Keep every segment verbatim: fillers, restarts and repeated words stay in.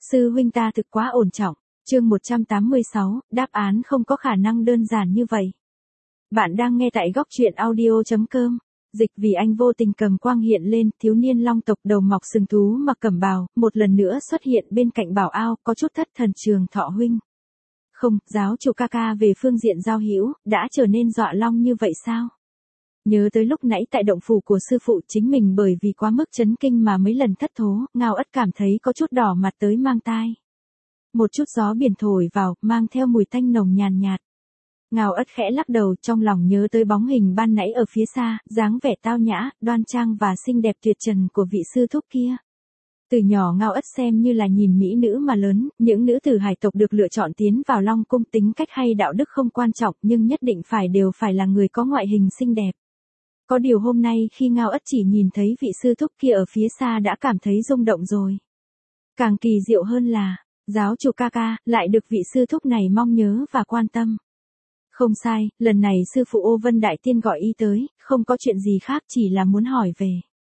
Sư huynh ta thực quá ổn trọng. Chương một trăm tám mươi sáu, đáp án không có khả năng đơn giản như vậy. Bạn đang nghe tại góc truyện audio chấm com. Dịch vì anh vô tình cầm quang hiện lên, thiếu niên long tộc đầu mọc sừng thú mặc cẩm bào, một lần nữa xuất hiện bên cạnh bảo ao, có chút thất thần. Trường Thọ huynh. Không, giáo chủ ca ca về phương diện giao hữu, đã trở nên dọa long như vậy sao? Nhớ tới lúc nãy tại động phủ của sư phụ, chính mình bởi vì quá mức chấn kinh mà mấy lần thất thố, Ngao Ất cảm thấy có chút đỏ mặt tới mang tai. Một chút gió biển thổi vào, mang theo mùi tanh nồng nhàn nhạt. Ngao Ất khẽ lắc đầu, trong lòng nhớ tới bóng hình ban nãy ở phía xa, dáng vẻ tao nhã, đoan trang và xinh đẹp tuyệt trần của vị sư thúc kia. Từ nhỏ Ngao Ất xem như là nhìn mỹ nữ mà lớn, những nữ tử hải tộc được lựa chọn tiến vào Long cung tính cách hay đạo đức không quan trọng, nhưng nhất định phải đều phải là người có ngoại hình xinh đẹp. Có điều hôm nay khi Ngao Ất chỉ nhìn thấy vị sư thúc kia ở phía xa đã cảm thấy rung động rồi. Càng kỳ diệu hơn là, giáo chủ ca ca lại được vị sư thúc này mong nhớ và quan tâm. Không sai, lần này sư phụ Ô Vân Đại Tiên gọi y tới, không có chuyện gì khác, chỉ là muốn hỏi về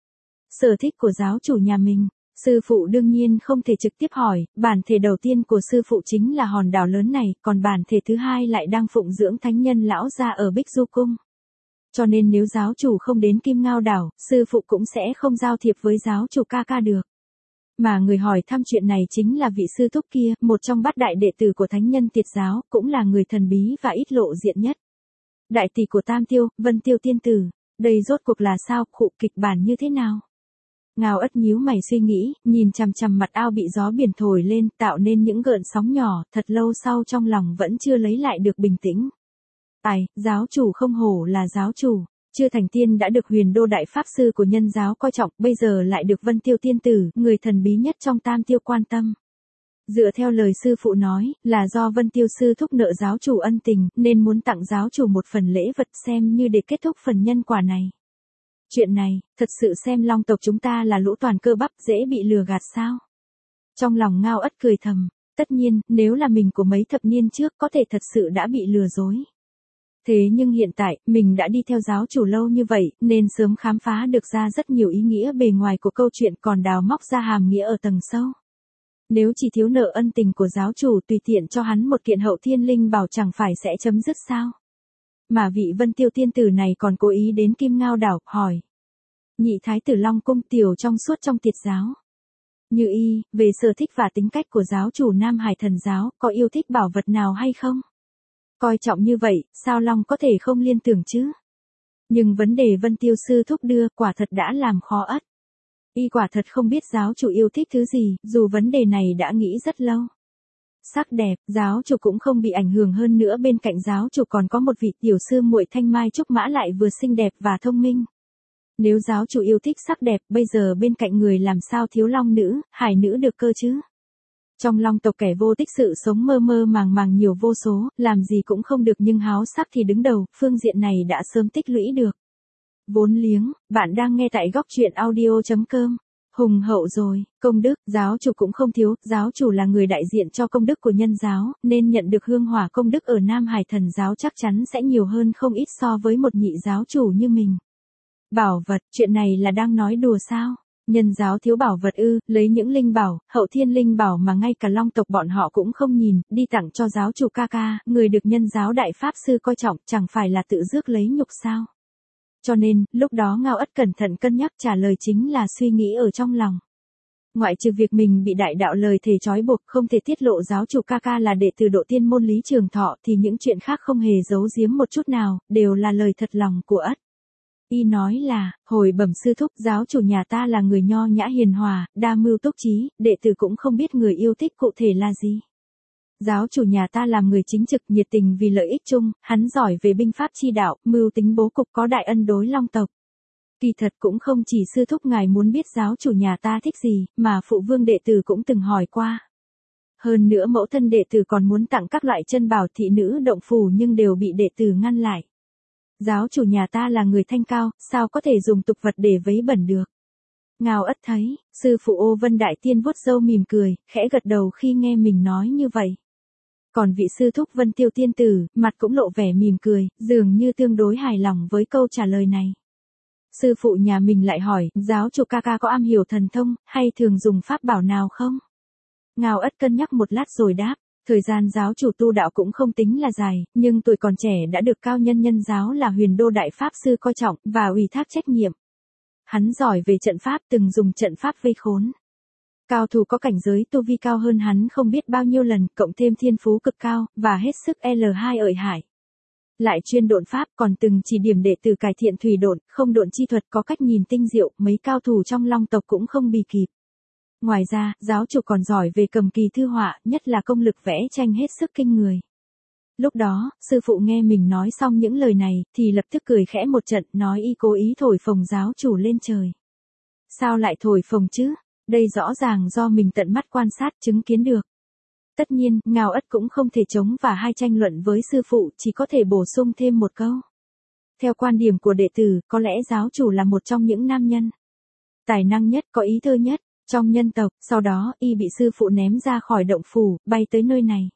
sở thích của giáo chủ nhà mình. Sư phụ đương nhiên không thể trực tiếp hỏi, bản thể đầu tiên của sư phụ chính là hòn đảo lớn này, còn bản thể thứ hai lại đang phụng dưỡng thánh nhân lão gia ở Bích Du Cung. Cho nên nếu giáo chủ không đến Kim Ngao đảo, sư phụ cũng sẽ không giao thiệp với giáo chủ ca ca được. Mà người hỏi thăm chuyện này chính là vị sư thúc kia, một trong bát đại đệ tử của thánh nhân Tiệt giáo, cũng là người thần bí và ít lộ diện nhất. Đại tỷ của Tam Tiêu, Vân Tiêu tiên tử, đây rốt cuộc là sao, khụ kịch bản như thế nào? Ngao Ất nhíu mày suy nghĩ, nhìn chằm chằm mặt ao bị gió biển thổi lên, tạo nên những gợn sóng nhỏ, thật lâu sau trong lòng vẫn chưa lấy lại được bình tĩnh. Ai, giáo chủ không hổ là giáo chủ, chưa thành tiên đã được Huyền Đô đại pháp sư của nhân giáo coi trọng, bây giờ lại được Vân Tiêu tiên tử, người thần bí nhất trong Tam Tiêu quan tâm. Dựa theo lời sư phụ nói, là do Vân Tiêu sư thúc nợ giáo chủ ân tình, nên muốn tặng giáo chủ một phần lễ vật xem như để kết thúc phần nhân quả này. Chuyện này, thật sự xem Long tộc chúng ta là lũ toàn cơ bắp, dễ bị lừa gạt sao? Trong lòng Ngao Ất cười thầm, tất nhiên, nếu là mình của mấy thập niên trước có thể thật sự đã bị lừa dối. Thế nhưng hiện tại, mình đã đi theo giáo chủ lâu như vậy, nên sớm khám phá được ra rất nhiều ý nghĩa bề ngoài của câu chuyện, còn đào móc ra hàm nghĩa ở tầng sâu. Nếu chỉ thiếu nợ ân tình của giáo chủ, tùy tiện cho hắn một kiện hậu thiên linh bảo chẳng phải sẽ chấm dứt sao? Mà vị Vân Tiêu tiên tử này còn cố ý đến Kim Ngao đảo, hỏi. Nhị thái tử Long cung tiểu trong suốt trong Tiệt giáo. Như y, về sở thích và tính cách của giáo chủ Nam Hải thần giáo, có yêu thích bảo vật nào hay không? Coi trọng như vậy, sao Long có thể không liên tưởng chứ? Nhưng vấn đề Vân Tiêu sư thúc đưa, quả thật đã làm khó Ất. Y quả thật không biết giáo chủ yêu thích thứ gì, dù vấn đề này đã nghĩ rất lâu. Sắc đẹp, giáo chủ cũng không bị ảnh hưởng, hơn nữa bên cạnh giáo chủ còn có một vị tiểu sư muội Thanh Mai Trúc Mã lại vừa xinh đẹp và thông minh. Nếu giáo chủ yêu thích sắc đẹp, bây giờ bên cạnh người làm sao thiếu long nữ, hải nữ được cơ chứ? Trong Long tộc kẻ vô tích sự sống mơ mơ màng màng nhiều vô số, làm gì cũng không được nhưng háo sắc thì đứng đầu, phương diện này đã sớm tích lũy được. Vốn liếng, bạn đang nghe tại góc truyện audio chấm com. Hùng hậu rồi, công đức, giáo chủ cũng không thiếu, giáo chủ là người đại diện cho công đức của nhân giáo, nên nhận được hương hỏa công đức ở Nam Hải thần giáo chắc chắn sẽ nhiều hơn không ít so với một nhị giáo chủ như mình. Bảo vật, chuyện này là đang nói đùa sao? Nhân giáo thiếu bảo vật ư, lấy những linh bảo, hậu thiên linh bảo mà ngay cả Long tộc bọn họ cũng không nhìn, đi tặng cho giáo chủ ca ca, người được nhân giáo đại pháp sư coi trọng, chẳng phải là tự rước lấy nhục sao? Cho nên, lúc đó Ngao Ất cẩn thận cân nhắc, trả lời chính là suy nghĩ ở trong lòng. Ngoại trừ việc mình bị đại đạo lời thề trói buộc, không thể tiết lộ giáo chủ ca ca là đệ tử độ tiên môn Lý Trường Thọ, thì những chuyện khác không hề giấu giếm một chút nào, đều là lời thật lòng của Ất. Y nói là, hồi bẩm sư thúc, giáo chủ nhà ta là người nho nhã hiền hòa, đa mưu túc trí, đệ tử cũng không biết người yêu thích cụ thể là gì. Giáo chủ nhà ta làm người chính trực, nhiệt tình vì lợi ích chung, hắn giỏi về binh pháp chi đạo, mưu tính bố cục, có đại ân đối Long tộc. Kỳ thật cũng không chỉ sư thúc ngài muốn biết giáo chủ nhà ta thích gì, mà phụ vương đệ tử cũng từng hỏi qua. Hơn nữa mẫu thân đệ tử còn muốn tặng các loại chân bảo thị nữ động phủ nhưng đều bị đệ tử ngăn lại. Giáo chủ nhà ta là người thanh cao, sao có thể dùng tục vật để vấy bẩn được. Ngao Ất thấy, sư phụ Ô Vân Đại Tiên vuốt râu mỉm cười, khẽ gật đầu khi nghe mình nói như vậy. Còn vị sư thúc Vân Tiêu tiên tử, mặt cũng lộ vẻ mỉm cười, dường như tương đối hài lòng với câu trả lời này. Sư phụ nhà mình lại hỏi, giáo chủ ca ca có am hiểu thần thông, hay thường dùng pháp bảo nào không? Ngao Ất cân nhắc một lát rồi đáp, thời gian giáo chủ tu đạo cũng không tính là dài, nhưng tuổi còn trẻ đã được cao nhân nhân giáo là Huyền Đô Đại Pháp Sư coi trọng, và ủy thác trách nhiệm. Hắn giỏi về trận pháp, từng dùng trận pháp vây khốn. Cao thủ có cảnh giới tu vi cao hơn hắn không biết bao nhiêu lần, cộng thêm thiên phú cực cao, và hết sức L hai ợi hải. Lại chuyên độn pháp, còn từng chỉ điểm đệ tử cải thiện thủy độn, không độn chi thuật, có cách nhìn tinh diệu, mấy cao thủ trong Long tộc cũng không bì kịp. Ngoài ra, giáo chủ còn giỏi về cầm kỳ thư họa, nhất là công lực vẽ tranh hết sức kinh người. Lúc đó, sư phụ nghe mình nói xong những lời này, thì lập tức cười khẽ một trận, nói y cố ý thổi phồng giáo chủ lên trời. Sao lại thổi phồng chứ? Đây rõ ràng do mình tận mắt quan sát chứng kiến được. Tất nhiên, Ngao Ất cũng không thể chống và hai tranh luận với sư phụ, chỉ có thể bổ sung thêm một câu. Theo quan điểm của đệ tử, có lẽ giáo chủ là một trong những nam nhân tài năng nhất, có ý thơ nhất trong nhân tộc. Sau đó, y bị sư phụ ném ra khỏi động phủ, bay tới nơi này.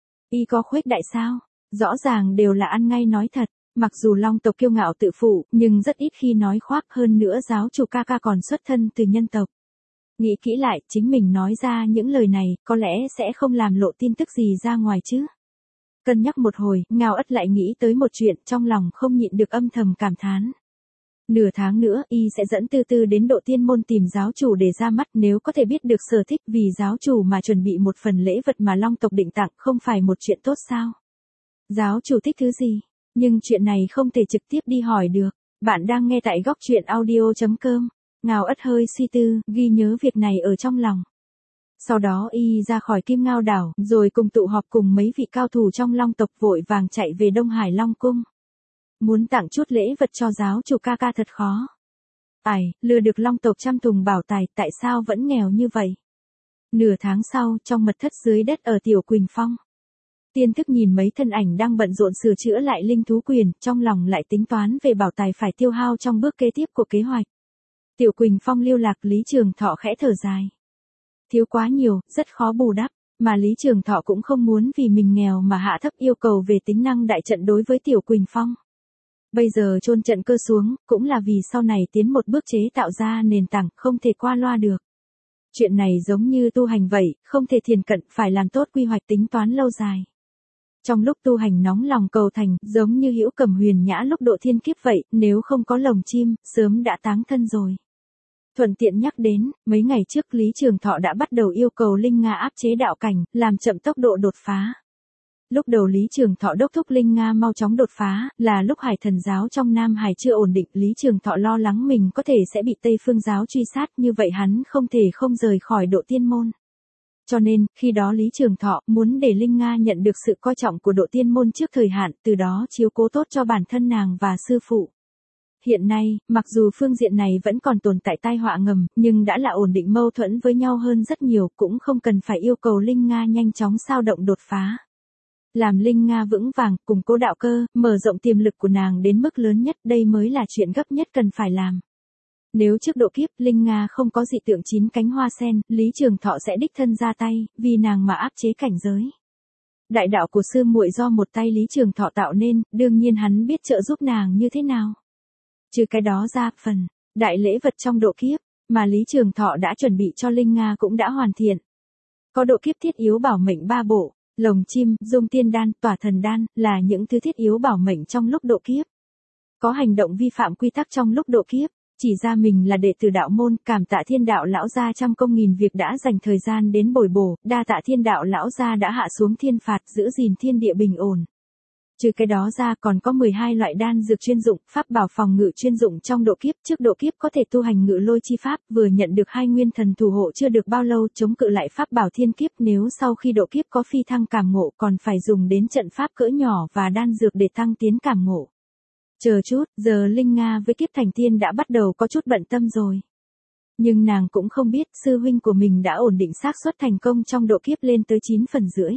Y có khuếch đại sao? Rõ ràng đều là ăn ngay nói thật. Mặc dù Long tộc kiêu ngạo tự phụ, nhưng rất ít khi nói khoác, hơn nữa giáo chủ ca ca còn xuất thân từ nhân tộc. Nghĩ kỹ lại, chính mình nói ra những lời này, có lẽ sẽ không làm lộ tin tức gì ra ngoài chứ. Cân nhắc một hồi, Ngao Ất lại nghĩ tới một chuyện, trong lòng không nhịn được âm thầm cảm thán. Nửa tháng nữa, y sẽ dẫn Tư Tư đến Độ Tiên Môn tìm giáo chủ để ra mắt, nếu có thể biết được sở thích vì giáo chủ mà chuẩn bị một phần lễ vật mà Long tộc định tặng, không phải một chuyện tốt sao? Giáo chủ thích thứ gì? Nhưng chuyện này không thể trực tiếp đi hỏi được. Bạn đang nghe tại góc truyện audio chấm com. Ngao Ất hơi suy tư, ghi nhớ việc này ở trong lòng. Sau đó y ra khỏi Kim Ngao đảo, rồi cùng tụ họp cùng mấy vị cao thủ trong Long tộc, vội vàng chạy về Đông Hải Long cung. Muốn tặng chút lễ vật cho giáo chủ ca ca thật khó. Ai, lừa được Long tộc trăm tùng bảo tài, tại sao vẫn nghèo như vậy? Nửa tháng sau, trong mật thất dưới đất ở Tiểu Quỳnh Phong, Tiên Thức nhìn mấy thân ảnh đang bận rộn sửa chữa lại linh thú quyền, trong lòng lại tính toán về bảo tài phải tiêu hao trong bước kế tiếp của kế hoạch. Tiểu Quỳnh Phong lưu lạc, Lý Trường Thọ khẽ thở dài. Thiếu quá nhiều, rất khó bù đắp, mà Lý Trường Thọ cũng không muốn vì mình nghèo mà hạ thấp yêu cầu về tính năng đại trận đối với Tiểu Quỳnh Phong. Bây giờ chôn trận cơ xuống, cũng là vì sau này tiến một bước chế tạo ra nền tảng, không thể qua loa được. Chuyện này giống như tu hành vậy, không thể thiền cận, phải làm tốt quy hoạch tính toán lâu dài. Trong lúc tu hành nóng lòng cầu thành, giống như Hữu Cầm Huyền Nhã lúc độ thiên kiếp vậy, nếu không có lồng chim, sớm đã táng thân rồi. Thuận tiện nhắc đến, mấy ngày trước Lý Trường Thọ đã bắt đầu yêu cầu Linh Nga áp chế đạo cảnh, làm chậm tốc độ đột phá. Lúc đầu Lý Trường Thọ đốc thúc Linh Nga mau chóng đột phá, là lúc Hải Thần giáo trong Nam Hải chưa ổn định, Lý Trường Thọ lo lắng mình có thể sẽ bị Tây Phương giáo truy sát, như vậy hắn không thể không rời khỏi Độ Tiên Môn. Cho nên, khi đó Lý Trường Thọ muốn để Linh Nga nhận được sự coi trọng của Độ Tiên Môn trước thời hạn, từ đó chiếu cố tốt cho bản thân nàng và sư phụ. Hiện nay, mặc dù phương diện này vẫn còn tồn tại tai họa ngầm, nhưng đã là ổn định mâu thuẫn với nhau hơn rất nhiều, cũng không cần phải yêu cầu Linh Nga nhanh chóng sao động đột phá. Làm Linh Nga vững vàng, củng cố đạo cơ, mở rộng tiềm lực của nàng đến mức lớn nhất, đây mới là chuyện gấp nhất cần phải làm. Nếu trước độ kiếp Linh Nga không có dị tượng chín cánh hoa sen, Lý Trường Thọ sẽ đích thân ra tay, vì nàng mà áp chế cảnh giới. Đại đạo của sư muội do một tay Lý Trường Thọ tạo nên, đương nhiên hắn biết trợ giúp nàng như thế nào. Trừ cái đó ra, phần đại lễ vật trong độ kiếp mà Lý Trường Thọ đã chuẩn bị cho Linh Nga cũng đã hoàn thiện. Có độ kiếp thiết yếu bảo mệnh ba bộ, lồng chim, dung tiên đan, tỏa thần đan, là những thứ thiết yếu bảo mệnh trong lúc độ kiếp. Có hành động vi phạm quy tắc trong lúc độ kiếp, chỉ ra mình là đệ tử đạo môn, cảm tạ Thiên Đạo lão gia trăm công nghìn việc đã dành thời gian đến bồi bổ, đa tạ Thiên Đạo lão gia đã hạ xuống thiên phạt, giữ gìn thiên địa bình ổn. Trừ cái đó ra còn có mười hai loại đan dược chuyên dụng, pháp bảo phòng ngự chuyên dụng trong độ kiếp, trước độ kiếp có thể tu hành ngự lôi chi pháp, vừa nhận được hai nguyên thần thủ hộ chưa được bao lâu, chống cự lại pháp bảo thiên kiếp, nếu sau khi độ kiếp có phi thăng cảm ngộ còn phải dùng đến trận pháp cỡ nhỏ và đan dược để tăng tiến cảm ngộ. Chờ chút, giờ Linh Nga với kiếp thành tiên đã bắt đầu có chút bận tâm rồi. Nhưng nàng cũng không biết sư huynh của mình đã ổn định xác suất thành công trong độ kiếp lên tới chín phần rưỡi.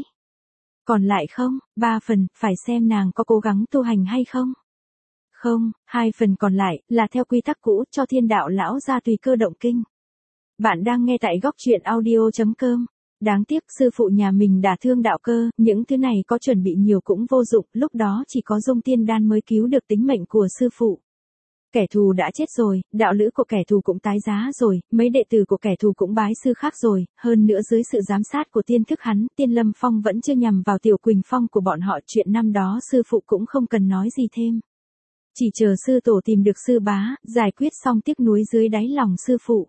Còn lại không, ba phần, phải xem nàng có cố gắng tu hành hay không. Không, hai phần còn lại, là theo quy tắc cũ cho Thiên Đạo lão gia tùy cơ động kinh. Bạn đang nghe tại góc truyện audio chấm com. Đáng tiếc sư phụ nhà mình đả thương đạo cơ, những thứ này có chuẩn bị nhiều cũng vô dụng, lúc đó chỉ có dung tiên đan mới cứu được tính mệnh của sư phụ. Kẻ thù đã chết rồi, đạo lữ của kẻ thù cũng tái giá rồi, mấy đệ tử của kẻ thù cũng bái sư khác rồi, hơn nữa dưới sự giám sát của tiên thức hắn, Tiên Lâm Phong vẫn chưa nhằm vào Tiểu Quỳnh Phong của bọn họ, chuyện năm đó sư phụ cũng không cần nói gì thêm. Chỉ chờ sư tổ tìm được sư bá, giải quyết xong tiếc nuối dưới đáy lòng sư phụ.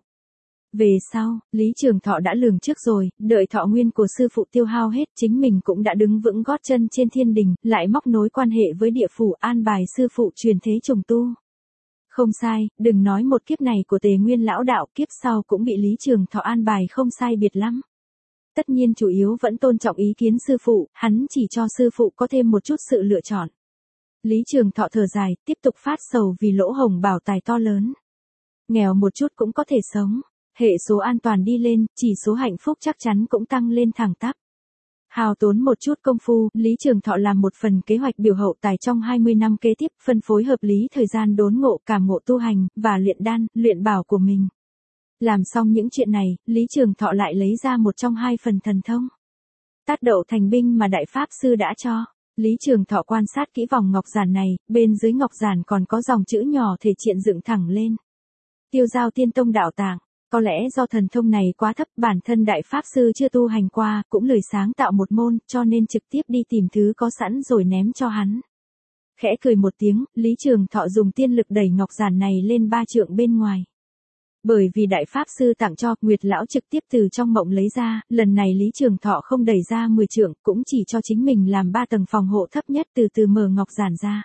Về sau, Lý Trường Thọ đã lường trước rồi, đợi thọ nguyên của sư phụ tiêu hao hết, chính mình cũng đã đứng vững gót chân trên thiên đình, lại móc nối quan hệ với địa phủ, an bài sư phụ truyền thế trùng tu. Không sai, đừng nói một kiếp này của Tề Nguyên lão đạo, kiếp sau cũng bị Lý Trường Thọ an bài không sai biệt lắm. Tất nhiên chủ yếu vẫn tôn trọng ý kiến sư phụ, hắn chỉ cho sư phụ có thêm một chút sự lựa chọn. Lý Trường Thọ thở dài, tiếp tục phát sầu vì lỗ hổng bảo tài to lớn. Nghèo một chút cũng có thể sống, hệ số an toàn đi lên, chỉ số hạnh phúc chắc chắn cũng tăng lên thẳng tắp. Hào tốn một chút công phu, Lý Trường Thọ làm một phần kế hoạch biểu hậu tài trong hai mươi năm kế tiếp, phân phối hợp lý thời gian đốn ngộ, cảm ngộ tu hành, và luyện đan, luyện bảo của mình. Làm xong những chuyện này, Lý Trường Thọ lại lấy ra một trong hai phần thần thông. Tát đậu thành binh mà Đại Pháp Sư đã cho. Lý Trường Thọ quan sát kỹ vòng ngọc giản này, bên dưới ngọc giản còn có dòng chữ nhỏ thể triện dựng thẳng lên. Tiêu giao tiên tông đạo tạng. Có lẽ do thần thông này quá thấp, bản thân Đại Pháp Sư chưa tu hành qua, cũng lười sáng tạo một môn, cho nên trực tiếp đi tìm thứ có sẵn rồi ném cho hắn. Khẽ cười một tiếng, Lý Trường Thọ dùng tiên lực đẩy ngọc giản này lên ba trượng bên ngoài. Bởi vì Đại Pháp Sư tặng cho, Nguyệt Lão trực tiếp từ trong mộng lấy ra, lần này Lý Trường Thọ không đẩy ra mười trượng, cũng chỉ cho chính mình làm ba tầng phòng hộ thấp nhất, từ từ mở ngọc giản ra.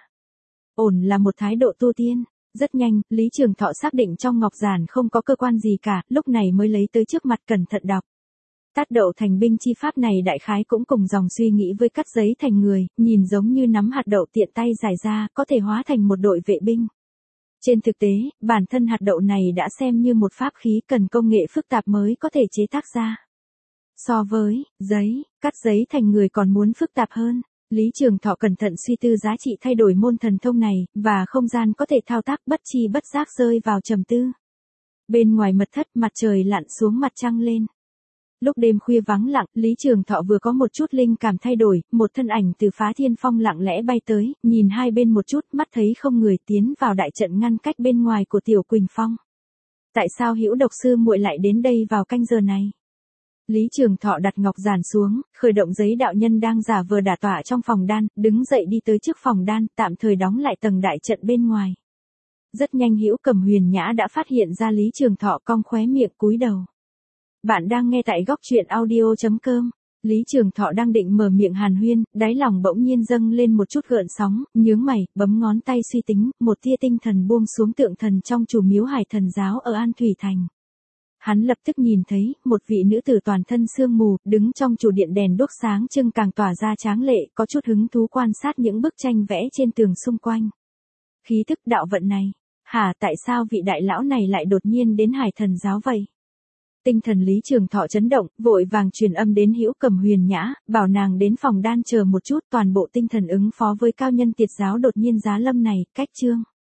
Ổn là một thái độ tu tiên. Rất nhanh, Lý Trường Thọ xác định trong ngọc giản không có cơ quan gì cả, lúc này mới lấy tới trước mặt cẩn thận đọc. Tát đậu thành binh chi pháp này đại khái cũng cùng dòng suy nghĩ với cắt giấy thành người, nhìn giống như nắm hạt đậu tiện tay giải ra, có thể hóa thành một đội vệ binh. Trên thực tế, bản thân hạt đậu này đã xem như một pháp khí cần công nghệ phức tạp mới có thể chế tác ra. So với giấy, cắt giấy thành người còn muốn phức tạp hơn. Lý Trường Thọ cẩn thận suy tư giá trị thay đổi môn thần thông này, và không gian có thể thao tác, bất chi bất giác rơi vào trầm tư. Bên ngoài mật thất, mặt trời lặn xuống, mặt trăng lên. Lúc đêm khuya vắng lặng, Lý Trường Thọ vừa có một chút linh cảm thay đổi, một thân ảnh từ Phá Thiên Phong lặng lẽ bay tới, nhìn hai bên một chút, mắt thấy không người, tiến vào đại trận ngăn cách bên ngoài của Tiểu Quỳnh Phong. Tại sao Hữu Độc sư muội lại đến đây vào canh giờ này? Lý Trường Thọ đặt ngọc giản xuống, khởi động giấy đạo nhân đang giả vờ đả tọa trong phòng đan, đứng dậy đi tới trước phòng đan, tạm thời đóng lại tầng đại trận bên ngoài. Rất nhanh Hữu Cầm Huyền Nhã đã phát hiện ra Lý Trường Thọ, cong khóe miệng cúi đầu. Bạn đang nghe tại góc truyện audio chấm com. Lý Trường Thọ đang định mở miệng hàn huyên, đáy lòng bỗng nhiên dâng lên một chút gợn sóng, nhướng mày, bấm ngón tay suy tính, một tia tinh thần buông xuống tượng thần trong chùa miếu Hải Thần giáo ở An Thủy Thành. Hắn lập tức nhìn thấy, một vị nữ tử toàn thân sương mù, đứng trong chủ điện, đèn đuốc sáng trưng càng tỏa ra tráng lệ, có chút hứng thú quan sát những bức tranh vẽ trên tường xung quanh. Khí thức đạo vận này, hả, tại sao vị đại lão này lại đột nhiên đến Hải Thần giáo vậy? Tinh thần Lý Trường Thọ chấn động, vội vàng truyền âm đến Hữu Cầm Huyền Nhã, bảo nàng đến phòng đan chờ một chút, toàn bộ tinh thần ứng phó với cao nhân Tiệt giáo đột nhiên giá lâm này, cách chương.